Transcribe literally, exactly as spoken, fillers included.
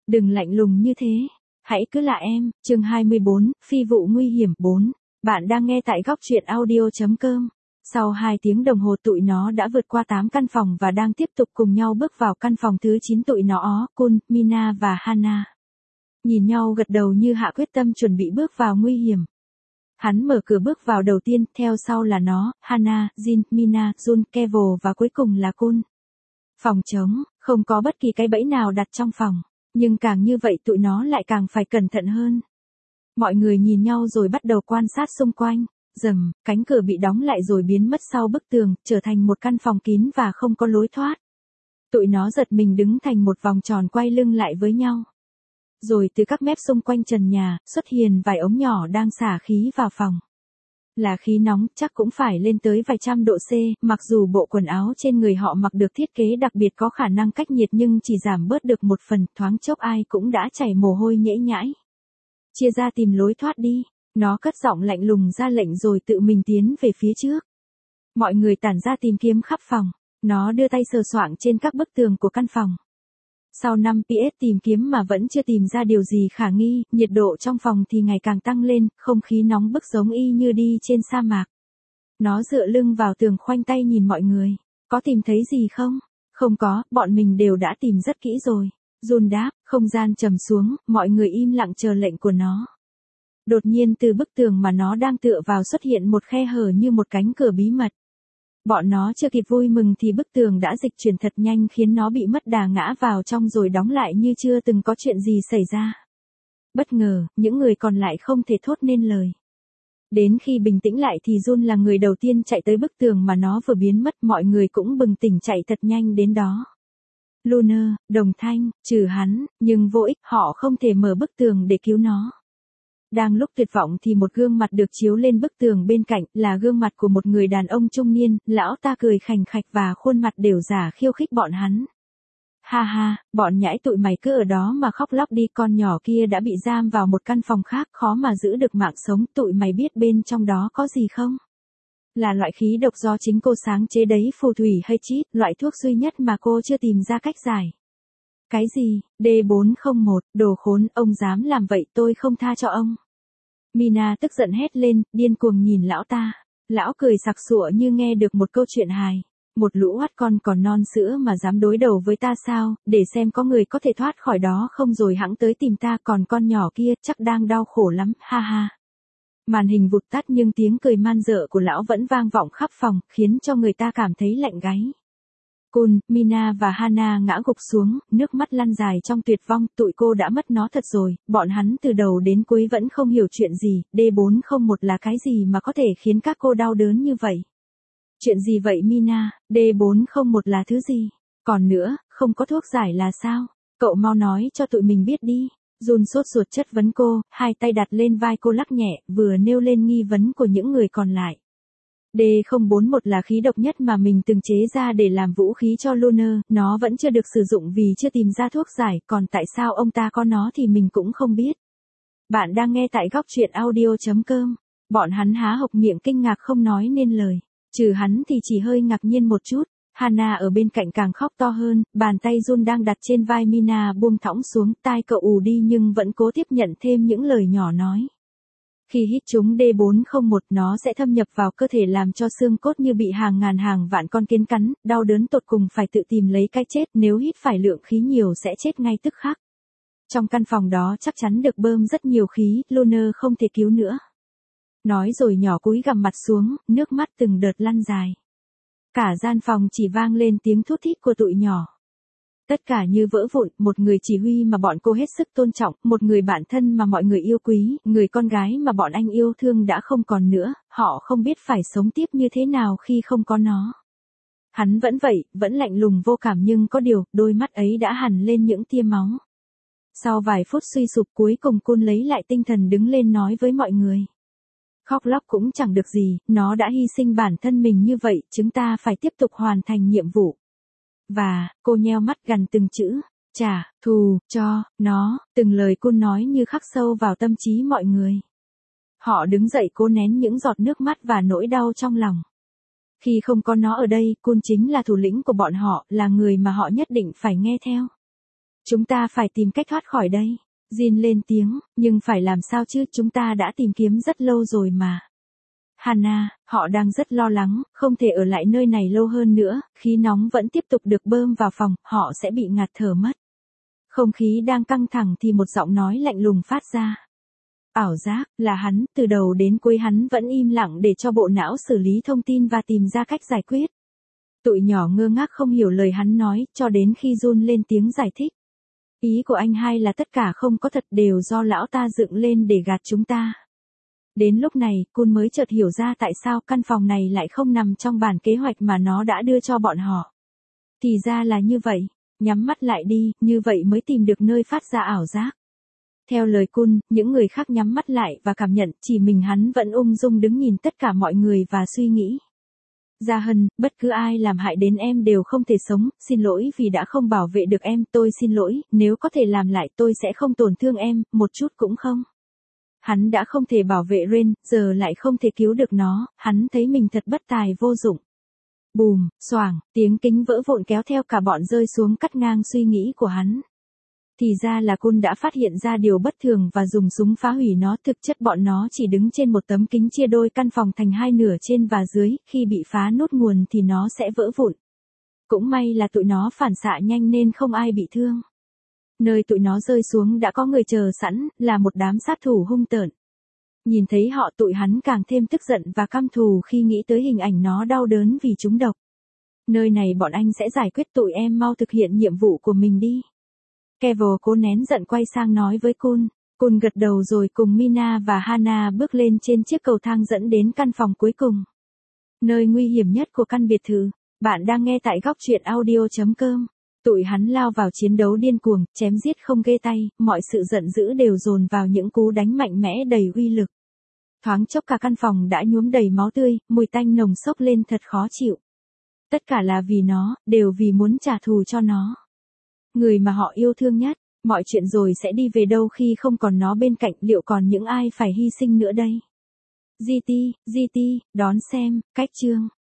Đừng lạnh lùng như thế. Hãy cứ là em. Chương hai mươi bốn, phi vụ nguy hiểm. bốn. Bạn đang nghe tại góc truyện audio chấm com. Sau hai tiếng đồng hồ tụi nó đã vượt qua tám căn phòng và đang tiếp tục cùng nhau bước vào căn phòng thứ chín. Tụi nó, Kun, Mina và Hana, nhìn nhau gật đầu như hạ quyết tâm chuẩn bị bước vào nguy hiểm. Hắn mở cửa bước vào đầu tiên, theo sau là nó, Hana, Jin, Mina, Jun, Kevo và cuối cùng là Kun. Phòng trống, không có bất kỳ cái bẫy nào đặt trong phòng. Nhưng càng như vậy tụi nó lại càng phải cẩn thận hơn. Mọi người nhìn nhau rồi bắt đầu quan sát xung quanh. Rầm, cánh cửa bị đóng lại rồi biến mất sau bức tường, trở thành một căn phòng kín và không có lối thoát. Tụi nó giật mình đứng thành một vòng tròn quay lưng lại với nhau. Rồi từ các mép xung quanh trần nhà, xuất hiện vài ống nhỏ đang xả khí vào phòng. Là khí nóng, chắc cũng phải lên tới vài trăm độ C, mặc dù bộ quần áo trên người họ mặc được thiết kế đặc biệt có khả năng cách nhiệt nhưng chỉ giảm bớt được một phần, thoáng chốc ai cũng đã chảy mồ hôi nhễ nhãi. Chia ra tìm lối thoát đi, nó cất giọng lạnh lùng ra lệnh rồi tự mình tiến về phía trước. Mọi người tản ra tìm kiếm khắp phòng, nó đưa tay sờ soạng trên các bức tường của căn phòng. Sau năm pê ét tìm kiếm mà vẫn chưa tìm ra điều gì khả nghi, nhiệt độ trong phòng thì ngày càng tăng lên, không khí nóng bức giống y như đi trên sa mạc. Nó dựa lưng vào tường khoanh tay nhìn mọi người. Có tìm thấy gì không? Không có, bọn mình đều đã tìm rất kỹ rồi. Jun đáp, không gian trầm xuống, mọi người im lặng chờ lệnh của nó. Đột nhiên từ bức tường mà nó đang tựa vào xuất hiện một khe hở như một cánh cửa bí mật. Bọn nó chưa kịp vui mừng thì bức tường đã dịch chuyển thật nhanh khiến nó bị mất đà ngã vào trong rồi đóng lại như chưa từng có chuyện gì xảy ra. Bất ngờ, những người còn lại không thể thốt nên lời. Đến khi bình tĩnh lại thì Jun là người đầu tiên chạy tới bức tường mà nó vừa biến mất, mọi người cũng bừng tỉnh chạy thật nhanh đến đó. Luna, đồng thanh, trừ hắn, nhưng vô ích, họ không thể mở bức tường để cứu nó. Đang lúc tuyệt vọng thì một gương mặt được chiếu lên bức tường bên cạnh, là gương mặt của một người đàn ông trung niên, lão ta cười khành khạch và khuôn mặt đều giả khiêu khích bọn hắn. Ha ha, bọn nhãi tụi mày cứ ở đó mà khóc lóc đi, con nhỏ kia đã bị giam vào một căn phòng khác, khó mà giữ được mạng sống, tụi mày biết bên trong đó có gì không? Là loại khí độc do chính cô sáng chế đấy, phù thủy hay chít, loại thuốc duy nhất mà cô chưa tìm ra cách giải. Cái gì, D bốn không một, đồ khốn, ông dám làm vậy tôi không tha cho ông. Mina tức giận hét lên, điên cuồng nhìn lão ta. Lão cười sặc sụa như nghe được một câu chuyện hài. Một lũ oát con còn non sữa mà dám đối đầu với ta sao, để xem có người có thể thoát khỏi đó không rồi hẵng tới tìm ta, còn con nhỏ kia chắc đang đau khổ lắm, ha ha. Màn hình vụt tắt nhưng tiếng cười man dợ của lão vẫn vang vọng khắp phòng, khiến cho người ta cảm thấy lạnh gáy. Kun, Mina và Hana ngã gục xuống, nước mắt lăn dài trong tuyệt vong, tụi cô đã mất nó thật rồi, bọn hắn từ đầu đến cuối vẫn không hiểu chuyện gì, D bốn không một là cái gì mà có thể khiến các cô đau đớn như vậy. Chuyện gì vậy Mina, D bốn không một là thứ gì? Còn nữa, không có thuốc giải là sao? Cậu mau nói cho tụi mình biết đi. Jun sốt ruột chất vấn cô, hai tay đặt lên vai cô lắc nhẹ, vừa nêu lên nghi vấn của những người còn lại. D không bốn một là khí độc nhất mà mình từng chế ra để làm vũ khí cho Luna, nó vẫn chưa được sử dụng vì chưa tìm ra thuốc giải, còn tại sao ông ta có nó thì mình cũng không biết. Bạn đang nghe tại góc truyện audio chấm com. Bọn hắn há hộc miệng kinh ngạc không nói nên lời. Trừ hắn thì chỉ hơi ngạc nhiên một chút. Hana ở bên cạnh càng khóc to hơn, bàn tay Jun đang đặt trên vai Mina buông thõng xuống, tai cậu ù đi nhưng vẫn cố tiếp nhận thêm những lời nhỏ nói. Khi hít trúng D bốn không một nó sẽ thâm nhập vào cơ thể làm cho xương cốt như bị hàng ngàn hàng vạn con kiến cắn, đau đớn tột cùng phải tự tìm lấy cái chết, nếu hít phải lượng khí nhiều sẽ chết ngay tức khắc. Trong căn phòng đó chắc chắn được bơm rất nhiều khí, Luna không thể cứu nữa. Nói rồi nhỏ cúi gằm mặt xuống, nước mắt từng đợt lăn dài. Cả gian phòng chỉ vang lên tiếng thút thít của tụi nhỏ. Tất cả như vỡ vụn, một người chỉ huy mà bọn cô hết sức tôn trọng, một người bạn thân mà mọi người yêu quý, người con gái mà bọn anh yêu thương đã không còn nữa, họ không biết phải sống tiếp như thế nào khi không có nó. Hắn vẫn vậy, vẫn lạnh lùng vô cảm nhưng có điều, đôi mắt ấy đã hằn lên những tia máu. Sau vài phút suy sụp cuối cùng Kun lấy lại tinh thần đứng lên nói với mọi người. Khóc lóc cũng chẳng được gì, nó đã hy sinh bản thân mình như vậy, chúng ta phải tiếp tục hoàn thành nhiệm vụ. Và, cô nheo mắt gần từng chữ, trả, thù, cho, nó, từng lời Kun nói như khắc sâu vào tâm trí mọi người. Họ đứng dậy cố nén những giọt nước mắt và nỗi đau trong lòng. Khi không có nó ở đây, Kun chính là thủ lĩnh của bọn họ, là người mà họ nhất định phải nghe theo. Chúng ta phải tìm cách thoát khỏi đây. Jin lên tiếng, nhưng phải làm sao chứ, chúng ta đã tìm kiếm rất lâu rồi mà. Hana, họ đang rất lo lắng, không thể ở lại nơi này lâu hơn nữa, khí nóng vẫn tiếp tục được bơm vào phòng, họ sẽ bị ngạt thở mất. Không khí đang căng thẳng thì một giọng nói lạnh lùng phát ra. Ảo giác, là hắn, từ đầu đến cuối hắn vẫn im lặng để cho bộ não xử lý thông tin và tìm ra cách giải quyết. Tụi nhỏ ngơ ngác không hiểu lời hắn nói, cho đến khi Jun lên tiếng giải thích. Ý của anh hai là tất cả không có thật, đều do lão ta dựng lên để gạt chúng ta. Đến lúc này, Kun mới chợt hiểu ra tại sao căn phòng này lại không nằm trong bản kế hoạch mà nó đã đưa cho bọn họ. Thì ra là như vậy, nhắm mắt lại đi, như vậy mới tìm được nơi phát ra ảo giác. Theo lời Kun, những người khác nhắm mắt lại và cảm nhận, chỉ mình hắn vẫn ung dung đứng nhìn tất cả mọi người và suy nghĩ. Gia Hân, bất cứ ai làm hại đến em đều không thể sống, xin lỗi vì đã không bảo vệ được em, tôi xin lỗi, nếu có thể làm lại tôi sẽ không tổn thương em, một chút cũng không. Hắn đã không thể bảo vệ Ren, giờ lại không thể cứu được nó, hắn thấy mình thật bất tài vô dụng. Bùm, xoảng, tiếng kính vỡ vụn kéo theo cả bọn rơi xuống cắt ngang suy nghĩ của hắn. Thì ra là Kun đã phát hiện ra điều bất thường và dùng súng phá hủy nó, thực chất bọn nó chỉ đứng trên một tấm kính chia đôi căn phòng thành hai nửa trên và dưới, khi bị phá nút nguồn thì nó sẽ vỡ vụn. Cũng may là tụi nó phản xạ nhanh nên không ai bị thương. Nơi tụi nó rơi xuống đã có người chờ sẵn, là một đám sát thủ hung tợn. Nhìn thấy họ tụi hắn càng thêm tức giận và căm thù khi nghĩ tới hình ảnh nó đau đớn vì trúng độc. Nơi này bọn anh sẽ giải quyết tụi em, mau thực hiện nhiệm vụ của mình đi. Kevo cố nén giận quay sang nói với Kun. Kun gật đầu rồi cùng Mina và Hana bước lên trên chiếc cầu thang dẫn đến căn phòng cuối cùng. Nơi nguy hiểm nhất của căn biệt thự. Bạn đang nghe tại góc truyện audio chấm com. Tụi hắn lao vào chiến đấu điên cuồng, chém giết không ghê tay, mọi sự giận dữ đều dồn vào những cú đánh mạnh mẽ đầy uy lực. Thoáng chốc cả căn phòng đã nhuốm đầy máu tươi, mùi tanh nồng xốc lên thật khó chịu. Tất cả là vì nó, đều vì muốn trả thù cho nó. Người mà họ yêu thương nhất, mọi chuyện rồi sẽ đi về đâu khi không còn nó bên cạnh, liệu còn những ai phải hy sinh nữa đây? giê tê, giê tê, đón xem, cách chương.